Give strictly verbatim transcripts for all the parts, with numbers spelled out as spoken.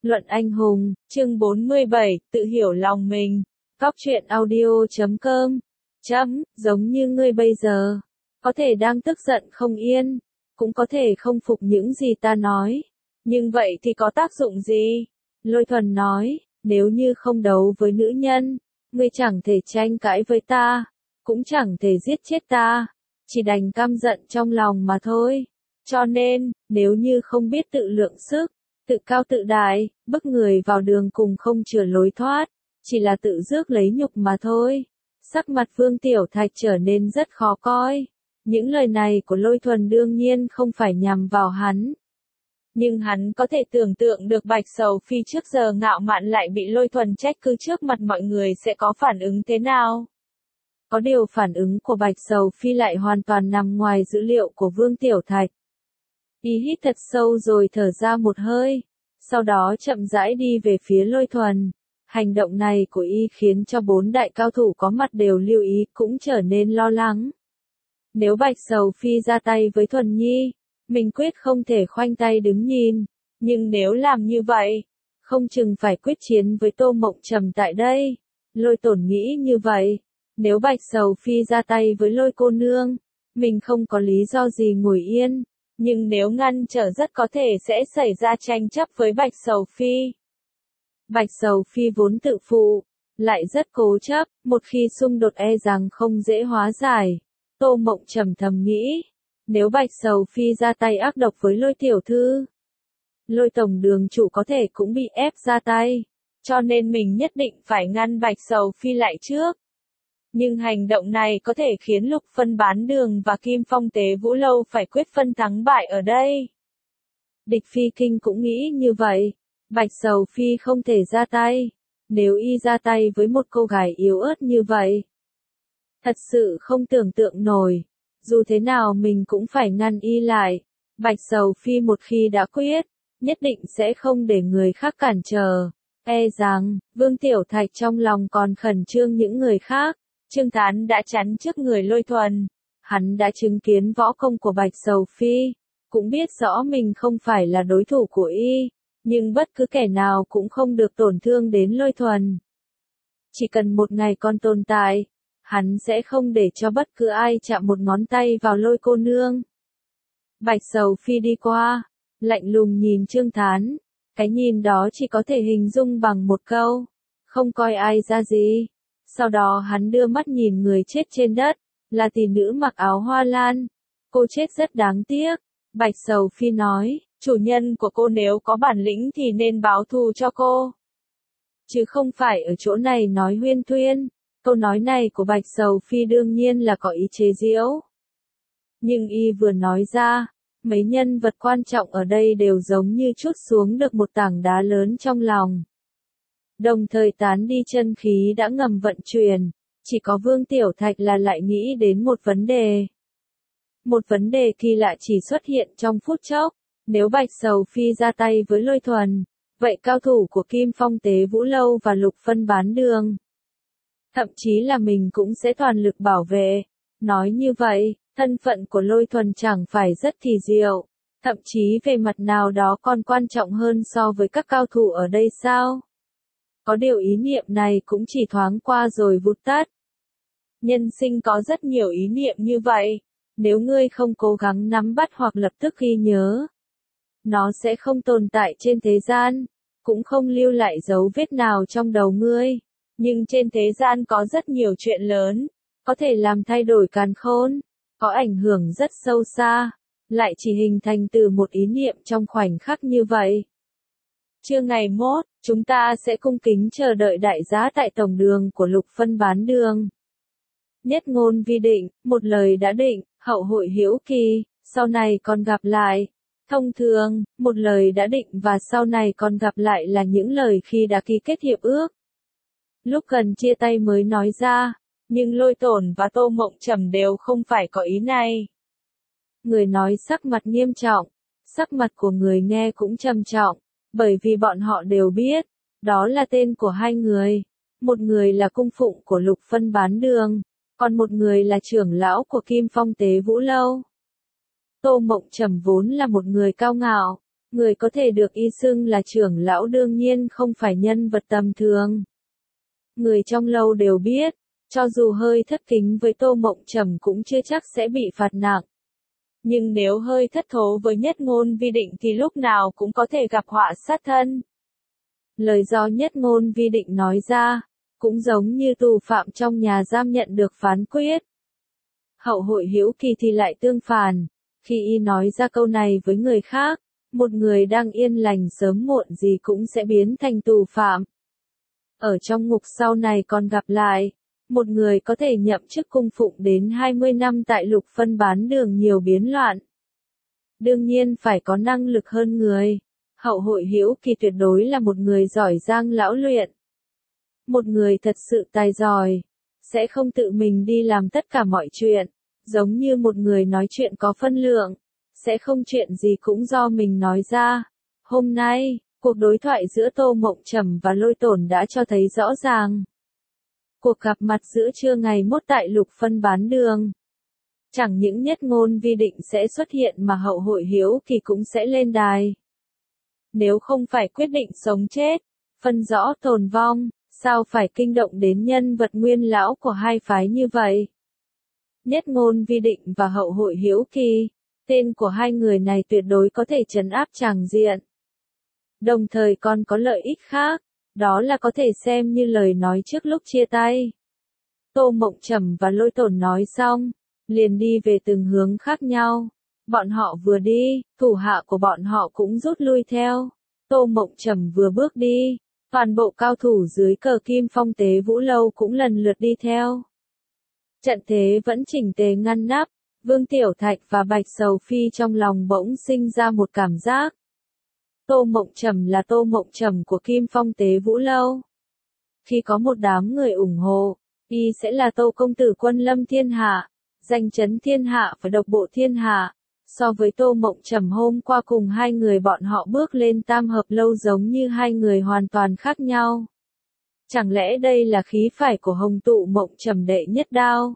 Luận anh hùng, chương bốn mươi bảy, tự hiểu lòng mình. Cóc truyện audio chấm com. Chấm, giống như ngươi bây giờ. Có thể đang tức giận không yên. Cũng có thể không phục những gì ta nói. Nhưng vậy thì có tác dụng gì? Lôi Thuần nói, nếu như không đấu với nữ nhân, ngươi chẳng thể tranh cãi với ta. Cũng chẳng thể giết chết ta. Chỉ đành căm giận trong lòng mà thôi. Cho nên, nếu như không biết tự lượng sức, tự cao tự đại, bức người vào đường cùng không chừa lối thoát, chỉ là tự rước lấy nhục mà thôi. Sắc mặt Vương Tiểu Thạch trở nên rất khó coi. Những lời này của Lôi Thuần đương nhiên không phải nhằm vào hắn. Nhưng hắn có thể tưởng tượng được Bạch Sầu Phi trước giờ ngạo mạn lại bị Lôi Thuần trách cứ trước mặt mọi người sẽ có phản ứng thế nào. Có điều phản ứng của Bạch Sầu Phi lại hoàn toàn nằm ngoài dữ liệu của Vương Tiểu Thạch. Y hít thật sâu rồi thở ra một hơi, sau đó chậm rãi đi về phía Lôi Thuần. Hành động này của Y khiến cho bốn đại cao thủ có mặt đều lưu ý cũng trở nên lo lắng. Nếu Bạch Sầu Phi ra tay với Thuần Nhi, mình quyết không thể khoanh tay đứng nhìn, nhưng nếu làm như vậy, không chừng phải quyết chiến với Tô Mộng Trầm tại đây. Lôi Tổn nghĩ như vậy, nếu Bạch Sầu Phi ra tay với Lôi cô nương, mình không có lý do gì ngồi yên. Nhưng nếu ngăn trở rất có thể sẽ xảy ra tranh chấp với Bạch Sầu Phi. Bạch Sầu Phi vốn tự phụ, lại rất cố chấp, một khi xung đột e rằng không dễ hóa giải. Tô Mộng Trầm thầm nghĩ, nếu Bạch Sầu Phi ra tay ác độc với Lôi tiểu thư, Lôi tổng đường chủ có thể cũng bị ép ra tay, cho nên mình nhất định phải ngăn Bạch Sầu Phi lại trước. Nhưng hành động này có thể khiến Lục Phân Bán Đường và Kim Phong Tế Vũ Lâu phải quyết phân thắng bại ở đây. Địch Phi Kinh cũng nghĩ như vậy. Bạch Sầu Phi không thể ra tay. Nếu Y ra tay với một cô gái yếu ớt như vậy, thật sự không tưởng tượng nổi. Dù thế nào mình cũng phải ngăn Y lại. Bạch Sầu Phi một khi đã quyết, nhất định sẽ không để người khác cản trở. E rằng, Vương Tiểu Thạch trong lòng còn khẩn trương những người khác. Trương Thán đã chắn trước người Lôi Thuần. Hắn đã chứng kiến võ công của Bạch Sầu Phi, cũng biết rõ mình không phải là đối thủ của Y, nhưng bất cứ kẻ nào cũng không được tổn thương đến Lôi Thuần. Chỉ cần một ngày còn tồn tại, hắn sẽ không để cho bất cứ ai chạm một ngón tay vào Lôi cô nương. Bạch Sầu Phi đi qua, lạnh lùng nhìn Trương Thán, cái nhìn đó chỉ có thể hình dung bằng một câu, không coi ai ra gì. Sau đó hắn đưa mắt nhìn người chết trên đất, là tỷ nữ mặc áo hoa lan. Cô chết rất đáng tiếc. Bạch Sầu Phi nói, chủ nhân của cô nếu có bản lĩnh thì nên báo thù cho cô. Chứ không phải ở chỗ này nói huyên thuyên. Câu nói này của Bạch Sầu Phi đương nhiên là có ý chế giễu. Nhưng Y vừa nói ra, mấy nhân vật quan trọng ở đây đều giống như trút xuống được một tảng đá lớn trong lòng. Đồng thời tán đi chân khí đã ngầm vận chuyển, chỉ có Vương Tiểu Thạch là lại nghĩ đến một vấn đề. Một vấn đề kỳ lạ chỉ xuất hiện trong phút chốc, nếu Bạch Sầu Phi ra tay với Lôi Thuần, vậy cao thủ của Kim Phong Tế Vũ Lâu và Lục Phân Bán Đường, thậm chí là mình cũng sẽ toàn lực bảo vệ. Nói như vậy, thân phận của Lôi Thuần chẳng phải rất kỳ diệu, thậm chí về mặt nào đó còn quan trọng hơn so với các cao thủ ở đây sao? Có điều ý niệm này cũng chỉ thoáng qua rồi vụt tắt. Nhân sinh có rất nhiều ý niệm như vậy, nếu ngươi không cố gắng nắm bắt hoặc lập tức ghi nhớ, nó sẽ không tồn tại trên thế gian, cũng không lưu lại dấu vết nào trong đầu ngươi. Nhưng trên thế gian có rất nhiều chuyện lớn, có thể làm thay đổi càn khôn, có ảnh hưởng rất sâu xa, lại chỉ hình thành từ một ý niệm trong khoảnh khắc như vậy. Trưa ngày mốt, chúng ta sẽ cung kính chờ đợi đại giá tại tổng đường của Lục Phân Bán Đường. Nhất ngôn vi định, một lời đã định, hậu hội hữu kỳ, sau này còn gặp lại. Thông thường, một lời đã định và sau này còn gặp lại là những lời khi đã ký kết hiệp ước. Lúc gần chia tay mới nói ra, nhưng Lôi Tổn và Tô Mộng Trầm đều không phải có ý này. Người nói sắc mặt nghiêm trọng, sắc mặt của người nghe cũng trầm trọng. Bởi vì bọn họ đều biết, đó là tên của hai người. Một người là cung phụng của Lục Phân Bán Đường, còn một người là trưởng lão của Kim Phong Tế Vũ Lâu. Tô Mộng Trầm vốn là một người cao ngạo, Người có thể được y xưng là trưởng lão đương nhiên không phải nhân vật tầm thường. Người trong lâu đều biết, cho dù hơi thất kính với Tô Mộng Trầm cũng chưa chắc sẽ bị phạt nặng. Nhưng nếu hơi thất thố với Nhất Ngôn Vi Định thì lúc nào cũng có thể gặp họa sát thân. Lời do Nhất Ngôn Vi Định nói ra, cũng giống như tù phạm trong nhà giam nhận được phán quyết. Hậu Hội Hữu Kỳ thì lại tương phản, khi y nói ra câu này với người khác, một người đang yên lành sớm muộn gì cũng sẽ biến thành tù phạm. Ở trong ngục sau này còn gặp lại, một người có thể nhậm chức cung phụng đến hai mươi năm tại Lục Phân Bán Đường nhiều biến loạn. Đương nhiên phải có năng lực hơn người. Hậu Hội Hữu Kỳ tuyệt đối là một người giỏi giang lão luyện. Một người thật sự tài giỏi, sẽ không tự mình đi làm tất cả mọi chuyện, giống như một người nói chuyện có phân lượng, sẽ không chuyện gì cũng do mình nói ra. Hôm nay, cuộc đối thoại giữa Tô Mộng Trầm và Lôi Tổn đã cho thấy rõ ràng. Cuộc gặp mặt giữa trưa ngày mốt tại Lục Phân Bán Đường. Chẳng những Nhất Ngôn Vi Định sẽ xuất hiện mà Hậu Hội Hữu Kỳ cũng sẽ lên đài. Nếu không phải quyết định sống chết, phân rõ tồn vong, sao phải kinh động đến nhân vật nguyên lão của hai phái như vậy? Nhất Ngôn Vi Định và Hậu Hội Hữu Kỳ, tên của hai người này tuyệt đối có thể trấn áp tràng diện. Đồng thời còn có lợi ích khác, đó là có thể xem như lời nói trước lúc chia tay. Tô Mộng Trầm và Lôi Tổn nói xong, liền đi về từng hướng khác nhau. Bọn họ vừa đi, thủ hạ của bọn họ cũng rút lui theo. Tô Mộng Trầm vừa bước đi, toàn bộ cao thủ dưới cờ Kim Phong Tế Vũ Lâu cũng lần lượt đi theo. Trận thế vẫn chỉnh tề ngăn nắp, Vương Tiểu Thạch và Bạch Sầu Phi trong lòng bỗng sinh ra một cảm giác. Tô Mộng Trầm là Tô Mộng Trầm của Kim Phong Tế Vũ Lâu. Khi có một đám người ủng hộ, y sẽ là Tô công tử quân lâm thiên hạ, danh chấn thiên hạ và độc bộ thiên hạ. So với Tô Mộng Trầm hôm qua cùng hai người bọn họ bước lên tam hợp lâu giống như hai người hoàn toàn khác nhau. Chẳng lẽ đây là khí phải của Hồng Tụ Mộng Trầm đệ nhất đao?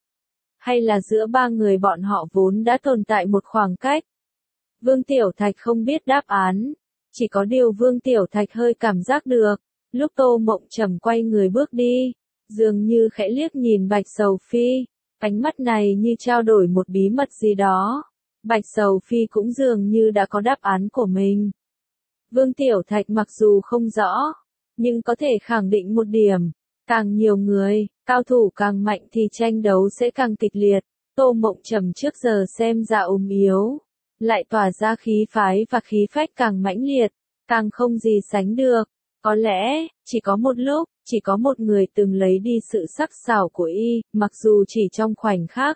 Hay là giữa ba người bọn họ vốn đã tồn tại một khoảng cách? Vương Tiểu Thạch không biết đáp án, chỉ có điều Vương Tiểu Thạch hơi cảm giác được, lúc Tô Mộng Trầm quay người bước đi, dường như khẽ liếc nhìn Bạch Sầu Phi, ánh mắt này như trao đổi một bí mật gì đó. Bạch Sầu Phi cũng dường như đã có đáp án của mình. Vương Tiểu Thạch mặc dù không rõ, nhưng có thể khẳng định một điểm, càng nhiều người, cao thủ càng mạnh thì tranh đấu sẽ càng kịch liệt. Tô Mộng Trầm trước giờ xem ra ốm yếu, lại tỏa ra khí phái và khí phách càng mãnh liệt, càng không gì sánh được. Có lẽ, chỉ có một lúc, chỉ có một người từng lấy đi sự sắc sảo của y, mặc dù chỉ trong khoảnh khắc.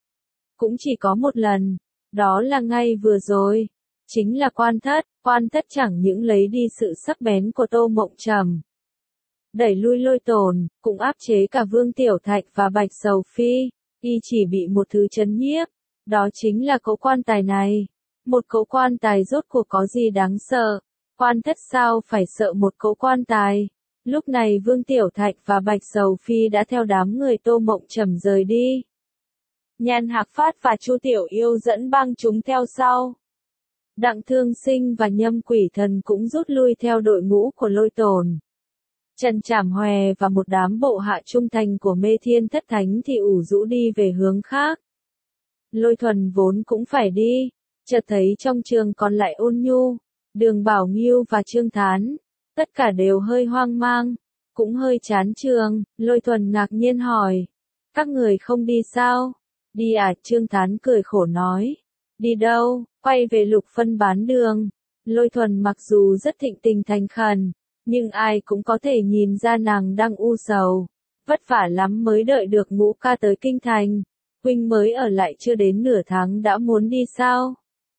Cũng chỉ có một lần, đó là ngay vừa rồi. Chính là Quan Thất, Quan Thất chẳng những lấy đi sự sắc bén của Tô Mộng Trầm, đẩy lui Lôi Tổn, cũng áp chế cả Vương Tiểu Thạch và Bạch Sầu Phi, y chỉ bị một thứ chấn nhiếp, đó chính là cỗ quan tài này. Một cỗ quan tài rốt cuộc có gì đáng sợ? Quan Thất sao phải sợ một cỗ quan tài? Lúc này Vương Tiểu Thạch và Bạch Sầu Phi đã theo đám người Tô Mộng Trầm rời đi. Nhan Hạc Phát và Chu Tiểu Yêu dẫn bang chúng theo sau. Đặng Thương Sinh và Nhâm Quỷ Thần cũng rút lui theo đội ngũ của Lôi Tổn. Trần Trảm Hòe và một đám bộ hạ trung thành của Mê Thiên Thất Thánh thì ủ rũ đi về hướng khác. Lôi Thuần vốn cũng phải đi, chợt thấy trong trường còn lại Ôn Nhu, Đường Bảo Nghiêu và Trương Thán, tất cả đều hơi hoang mang, cũng hơi chán trường. Lôi Thuần ngạc nhiên hỏi, các người không đi sao? Đi à? Trương Thán cười khổ nói, đi đâu? Quay về Lục Phân Bán Đường. Lôi Thuần mặc dù rất thịnh tình thành khẩn, nhưng ai cũng có thể nhìn ra nàng đang u sầu, vất vả lắm mới đợi được Ngũ ca tới kinh thành, huynh mới ở lại chưa đến nửa tháng đã muốn đi sao?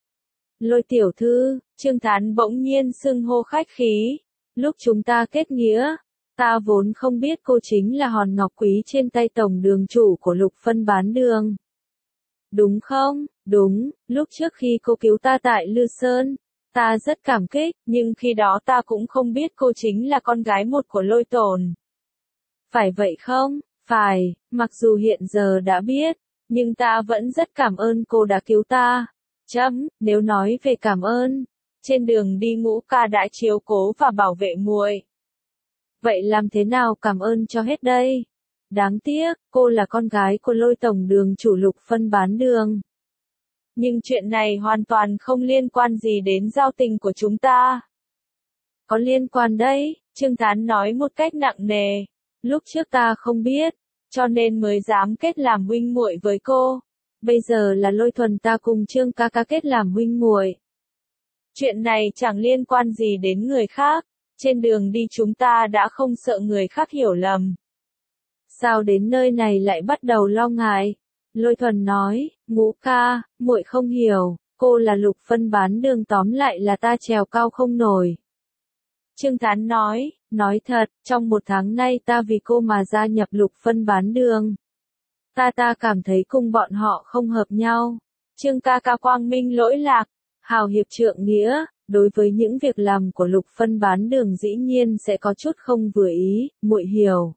Lôi tiểu thư, Trương Thán bỗng nhiên xưng hô khách khí, lúc chúng ta kết nghĩa, ta vốn không biết cô chính là hòn ngọc quý trên tay tổng đường chủ của Lục Phân Bán Đường. Đúng không? Đúng, lúc trước khi cô cứu ta tại Lư Sơn, ta rất cảm kích, nhưng khi đó ta cũng không biết cô chính là con gái một của Lôi Tổn. Phải vậy không? Phải, mặc dù hiện giờ đã biết, nhưng ta vẫn rất cảm ơn cô đã cứu ta. Chấm, nếu nói về cảm ơn, trên đường đi Ngũ ca đã chiếu cố và bảo vệ muội. Vậy làm thế nào cảm ơn cho hết đây? Đáng tiếc, cô là con gái của Lôi tổng đường chủ Lục phân bán đường. Nhưng chuyện này hoàn toàn không liên quan gì đến giao tình của chúng ta. Có liên quan đấy, Trương Thán nói một cách nặng nề. Lúc trước ta không biết, cho nên mới dám kết làm huynh muội với cô. Bây giờ là Lôi thuần ta cùng Trương ca ca kết làm huynh muội. Chuyện này chẳng liên quan gì đến người khác. Trên đường đi chúng ta đã không sợ người khác hiểu lầm. Sao đến nơi này lại bắt đầu lo ngại? Lôi thuần nói, Ngũ ca, muội không hiểu, cô là Lục phân bán đường, tóm lại là ta trèo cao không nổi. Trương Thán nói, nói thật, trong một tháng nay ta vì cô mà gia nhập Lục phân bán đường. Ta ta cảm thấy cùng bọn họ không hợp nhau. Trương ca ca quang minh lỗi lạc, hào hiệp trượng nghĩa, đối với những việc làm của Lục phân bán đường dĩ nhiên sẽ có chút không vừa ý, muội hiểu.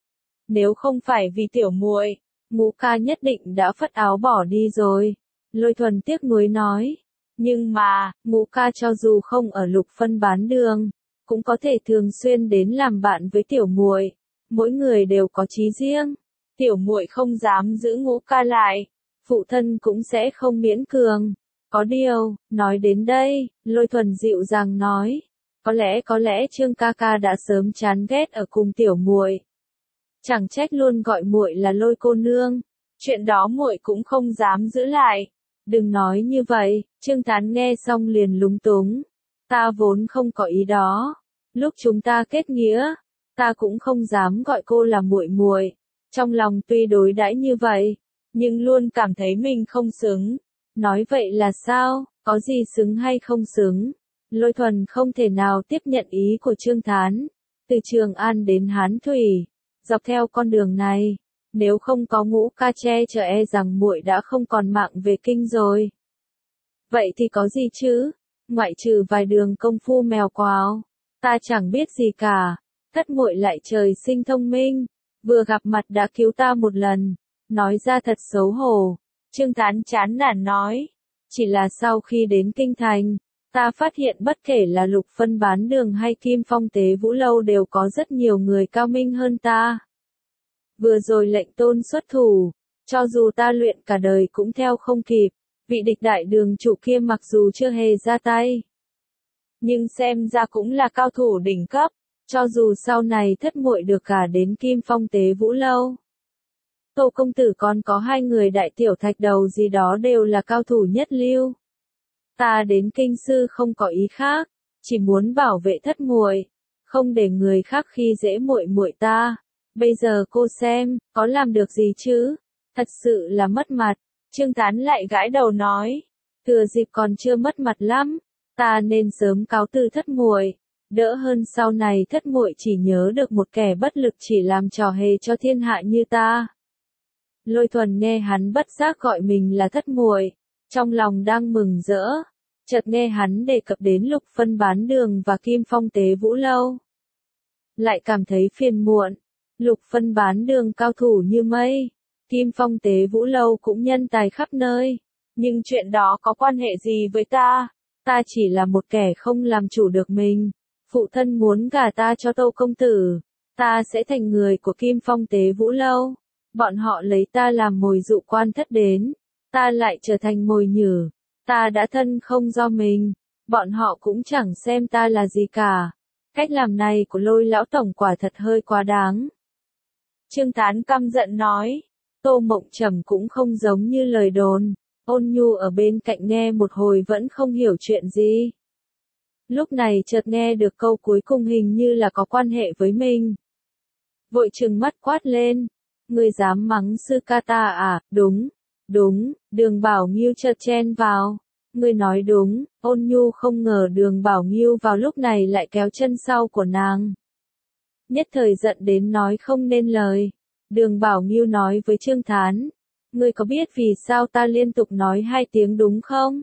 Nếu không phải vì tiểu muội, Ngũ ca nhất định đã phất áo bỏ đi rồi. Lôi thuần tiếc nuối nói. Nhưng mà, Ngũ ca cho dù không ở Lục phân bán đường, cũng có thể thường xuyên đến làm bạn với tiểu muội. Mỗi người đều có chí riêng. Tiểu muội không dám giữ Ngũ ca lại, phụ thân cũng sẽ không miễn cường. Có điều, nói đến đây, Lôi thuần dịu dàng nói, có lẽ có lẽ Trương ca ca đã sớm chán ghét ở cùng tiểu muội. Chẳng trách luôn gọi muội là Lôi cô nương, chuyện đó muội cũng không dám giữ lại. Đừng nói như vậy, Trương Thán nghe xong liền lúng túng. Ta vốn không có ý đó. Lúc chúng ta kết nghĩa, ta cũng không dám gọi cô là muội muội. Trong lòng tuy đối đãi như vậy, nhưng luôn cảm thấy mình không xứng. Nói vậy là sao, có gì xứng hay không xứng? Lôi thuần không thể nào tiếp nhận ý của Trương Thán. Từ Trường An đến Hán Thủy, dọc theo con đường này, nếu không có Ngũ ca che chở e rằng muội đã không còn mạng về kinh rồi. Vậy thì có gì chứ? Ngoại trừ vài đường công phu mèo quào, ta chẳng biết gì cả. Thất muội lại trời sinh thông minh, vừa gặp mặt đã cứu ta một lần, nói ra thật xấu hổ. Trương Thán chán nản nói, chỉ là sau khi đến kinh thành, ta phát hiện bất kể là Lục phân bán đường hay Kim Phong Tế Vũ Lâu đều có rất nhiều người cao minh hơn ta. Vừa rồi lệnh tôn xuất thủ, cho dù ta luyện cả đời cũng theo không kịp, vị địch đại đường chủ kia mặc dù chưa hề ra tay, nhưng xem ra cũng là cao thủ đỉnh cấp, cho dù sau này thất muội được cả đến Kim Phong Tế Vũ Lâu. Tô công tử còn có hai người đại tiểu thạch đầu gì đó đều là cao thủ nhất lưu. Ta đến kinh sư không có ý khác, chỉ muốn bảo vệ thất muội, không để người khác khi dễ muội muội ta. Bây giờ cô xem, có làm được gì chứ? Thật sự là mất mặt. Trương Thán lại gãi đầu nói, thừa dịp còn chưa mất mặt lắm, ta nên sớm cáo từ thất muội, đỡ hơn sau này thất muội chỉ nhớ được một kẻ bất lực chỉ làm trò hề cho thiên hạ như ta. Lôi thuần nghe hắn bất giác gọi mình là thất muội, trong lòng đang mừng rỡ, chợt nghe hắn đề cập đến Lục phân bán đường và Kim Phong Tế Vũ Lâu. Lại cảm thấy phiền muộn, Lục phân bán đường cao thủ như mây, Kim Phong Tế Vũ Lâu cũng nhân tài khắp nơi, nhưng chuyện đó có quan hệ gì với ta? Ta chỉ là một kẻ không làm chủ được mình, phụ thân muốn gả ta cho Tô công tử, ta sẽ thành người của Kim Phong Tế Vũ Lâu. Bọn họ lấy ta làm mồi dụ quan thất đến, ta lại trở thành mồi nhử, ta đã thân không do mình, bọn họ cũng chẳng xem ta là gì cả. Cách làm này của Lôi lão tổng quả thật hơi quá đáng. Trương Thán căm giận nói, Tô Mộng Trầm cũng không giống như lời đồn, Ôn Nhu ở bên cạnh nghe một hồi vẫn không hiểu chuyện gì. Lúc này chợt nghe được câu cuối cùng hình như là có quan hệ với mình. Vội trừng mắt quát lên. Ngươi dám mắng sư ca ta à? Đúng, đúng, Đường Bảo Nghiêu chợt chen vào. Ngươi nói đúng. Ôn Nhu không ngờ Đường Bảo Nghiêu vào lúc này lại kéo chân sau của nàng. Nhất thời giận đến nói không nên lời. Đường Bảo Nghiêu nói với Trương Thán, ngươi có biết vì sao ta liên tục nói hai tiếng đúng không?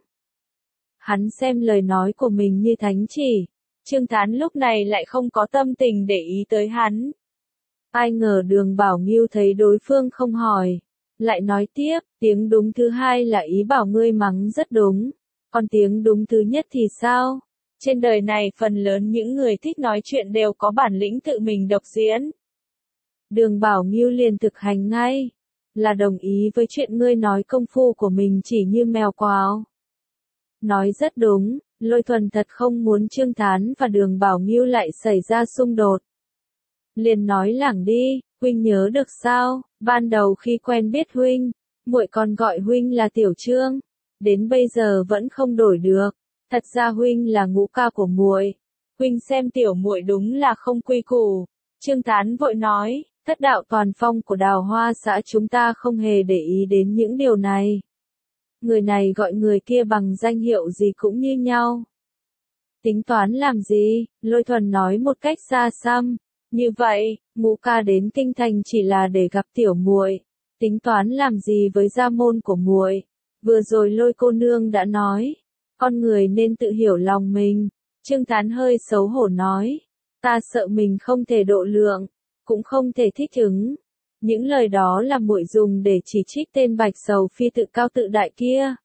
Hắn xem lời nói của mình như thánh chỉ. Trương Thán lúc này lại không có tâm tình để ý tới hắn. Ai ngờ Đường Bảo Nghiêu thấy đối phương không hỏi, lại nói tiếp, tiếng đúng thứ hai là ý bảo ngươi mắng rất đúng, còn tiếng đúng thứ nhất thì sao? Trên đời này phần lớn những người thích nói chuyện đều có bản lĩnh tự mình độc diễn. Đường Bảo Ngưu liền thực hành ngay, là đồng ý với chuyện ngươi nói công phu của mình chỉ như mèo quào. Nói rất đúng, Lôi Thuần thật không muốn Trương Thán và Đường Bảo Ngưu lại xảy ra xung đột. Liền nói lảng đi, huynh nhớ được sao, ban đầu khi quen biết huynh, muội còn gọi huynh là Tiểu Trương, đến bây giờ vẫn không đổi được, thật ra huynh là ngũ ca của muội. Huynh xem tiểu muội đúng là không quy củ. Trương Thán vội nói, thất đạo toàn phong của Đào Hoa xã chúng ta không hề để ý đến những điều này. Người này gọi người kia bằng danh hiệu gì cũng như nhau. Tính toán làm gì? Lôi Thuần nói một cách xa xăm. Như vậy, ngũ ca đến kinh thành chỉ là để gặp tiểu muội. Tính toán làm gì với gia môn của muội? Vừa rồi Lôi cô nương đã nói, con người nên tự hiểu lòng mình. Trương Thán hơi xấu hổ nói, ta sợ mình không thể độ lượng, cũng không thể thích ứng. Những lời đó là muội dùng để chỉ trích tên Bạch Sầu Phi tự cao tự đại kia.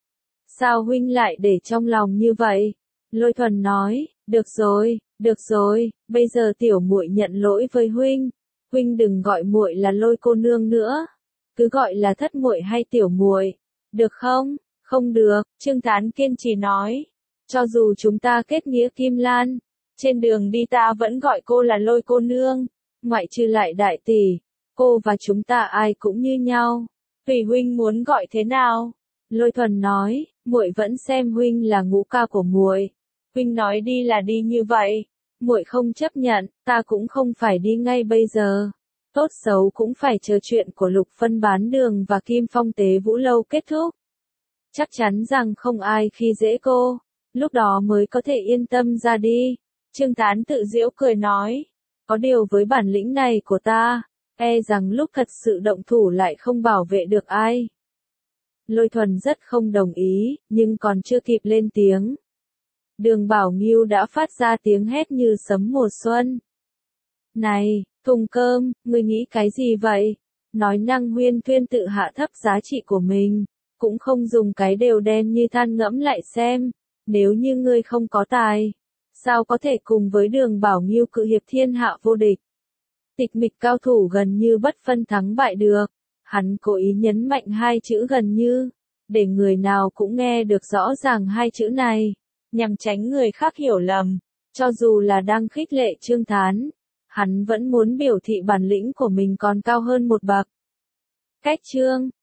Sao huynh lại để trong lòng như vậy? Lôi Thuần nói, được rồi, được rồi, bây giờ tiểu muội nhận lỗi với huynh, huynh đừng gọi muội là Lôi cô nương nữa, cứ gọi là thất muội hay tiểu muội, được không? Không được, Trương Thán kiên trì nói, cho dù chúng ta kết nghĩa kim lan, trên đường đi ta vẫn gọi cô là Lôi cô nương, ngoại trừ lại đại tỷ, cô và chúng ta ai cũng như nhau, tùy huynh muốn gọi thế nào. Lôi Thuần nói, muội vẫn xem huynh là ngũ ca của muội. Huynh nói đi là đi như vậy, muội không chấp nhận, ta cũng không phải đi ngay bây giờ. Tốt xấu cũng phải chờ chuyện của Lục Phân bán đường và Kim Phong tế vũ lâu kết thúc. Chắc chắn rằng không ai khi dễ cô, lúc đó mới có thể yên tâm ra đi. Trương Thán tự giễu cười nói, có điều với bản lĩnh này của ta, e rằng lúc thật sự động thủ lại không bảo vệ được ai. Lôi Thuần rất không đồng ý, nhưng còn chưa kịp lên tiếng. Đường Bảo Ngưu đã phát ra tiếng hét như sấm mùa xuân. Này, Thùng Cơm, ngươi nghĩ cái gì vậy? Nói năng huyên thuyên tự hạ thấp giá trị của mình, cũng không dùng cái đều đen như than ngẫm lại xem, nếu như ngươi không có tài, sao có thể cùng với Đường Bảo Ngưu cự hiệp thiên hạ vô địch? Tịch mịch cao thủ gần như bất phân thắng bại được. Hắn cố ý nhấn mạnh hai chữ gần như, để người nào cũng nghe được rõ ràng hai chữ này, nhằm tránh người khác hiểu lầm. Cho dù là đang khích lệ Trương Thán, hắn vẫn muốn biểu thị bản lĩnh của mình còn cao hơn một bậc. Cách chương